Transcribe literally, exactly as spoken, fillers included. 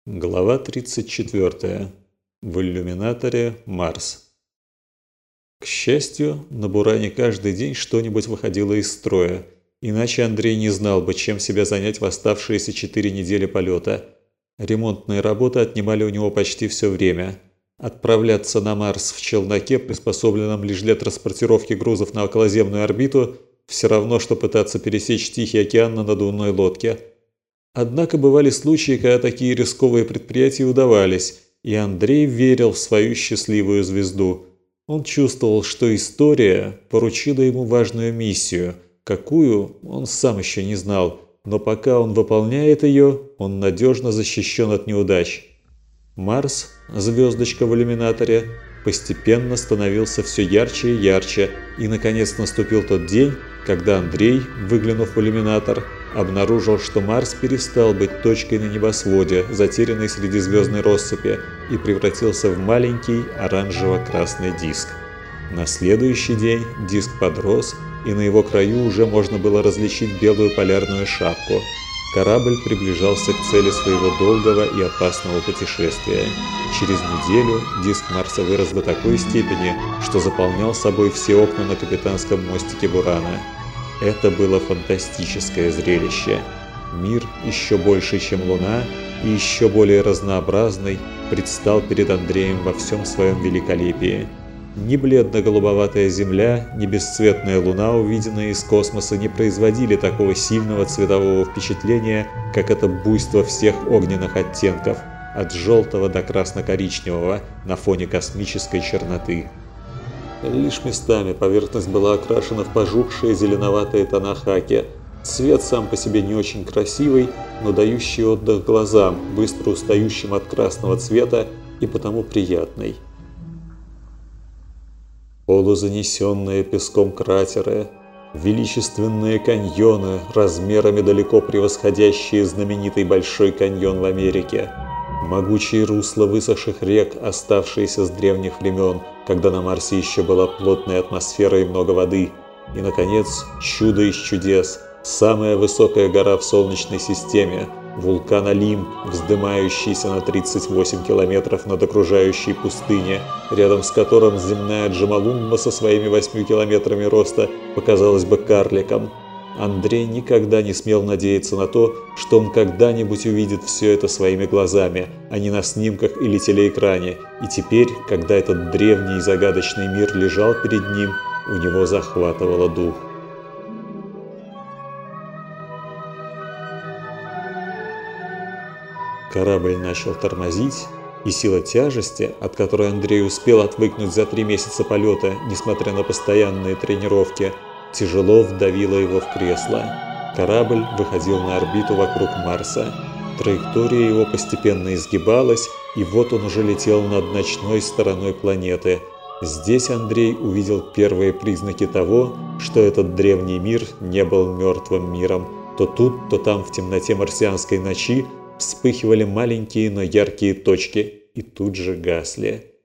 Глава тридцать четвёртая. В иллюминаторе Марс. К счастью, на Буране каждый день что-нибудь выходило из строя, иначе Андрей не знал бы, чем себя занять в оставшиеся четыре недели полета. Ремонтные работы отнимали у него почти все время. Отправляться на Марс в челноке, приспособленном лишь для транспортировки грузов на околоземную орбиту, все равно, что пытаться пересечь Тихий океан на надувной лодке. Однако бывали случаи, когда такие рисковые предприятия удавались, и Андрей верил в свою счастливую звезду. Он чувствовал, что история поручила ему важную миссию, какую он сам еще не знал, но пока он выполняет ее, он надежно защищен от неудач. Марс, звездочка в иллюминаторе, постепенно становился все ярче и ярче, и наконец наступил тот день, когда Андрей, выглянув в иллюминатор, обнаружил, что Марс перестал быть точкой на небосводе, затерянной среди звездной россыпи, и превратился в маленький оранжево-красный диск. На следующий день диск подрос, и на его краю уже можно было различить белую полярную шапку. Корабль приближался к цели своего долгого и опасного путешествия. Через неделю диск Марса вырос до такой степени, что заполнял собой все окна на капитанском мостике Бурана. Это было фантастическое зрелище. Мир, еще больше, чем Луна, и еще более разнообразный, предстал перед Андреем во всем своем великолепии. Ни бледно-голубоватая Земля, ни бесцветная Луна, увиденные из космоса, не производили такого сильного цветового впечатления, как это буйство всех огненных оттенков, от желтого до красно-коричневого, на фоне космической черноты. Лишь местами поверхность была окрашена в пожухшие зеленоватые тона хаки. Цвет сам по себе не очень красивый, но дающий отдых глазам, быстро устающим от красного цвета, и потому приятный. Полузанесенные песком кратеры, величественные каньоны, размерами далеко превосходящие знаменитый Большой каньон в Америке, могучие русла высохших рек, оставшиеся с древних времен, когда на Марсе еще была плотная атмосфера и много воды, и, наконец, чудо из чудес, самая высокая гора в Солнечной системе, вулкан Олимп, вздымающийся на тридцать восемь километров над окружающей пустыней, рядом с которым земная Джомолунгма со своими восьмью километрами роста показалась бы карликом. Андрей никогда не смел надеяться на то, что он когда-нибудь увидит все это своими глазами, а не на снимках или телеэкране, и теперь, когда этот древний и загадочный мир лежал перед ним, у него захватывало дух. Корабль начал тормозить, и сила тяжести, от которой Андрей успел отвыкнуть за три месяца полета, несмотря на постоянные тренировки, тяжело вдавила его в кресло. Корабль выходил на орбиту вокруг Марса. Траектория его постепенно изгибалась, и вот он уже летел над ночной стороной планеты. Здесь Андрей увидел первые признаки того, что этот древний мир не был мертвым миром. То тут, то там в темноте марсианской ночи вспыхивали маленькие, но яркие точки и тут же гасли.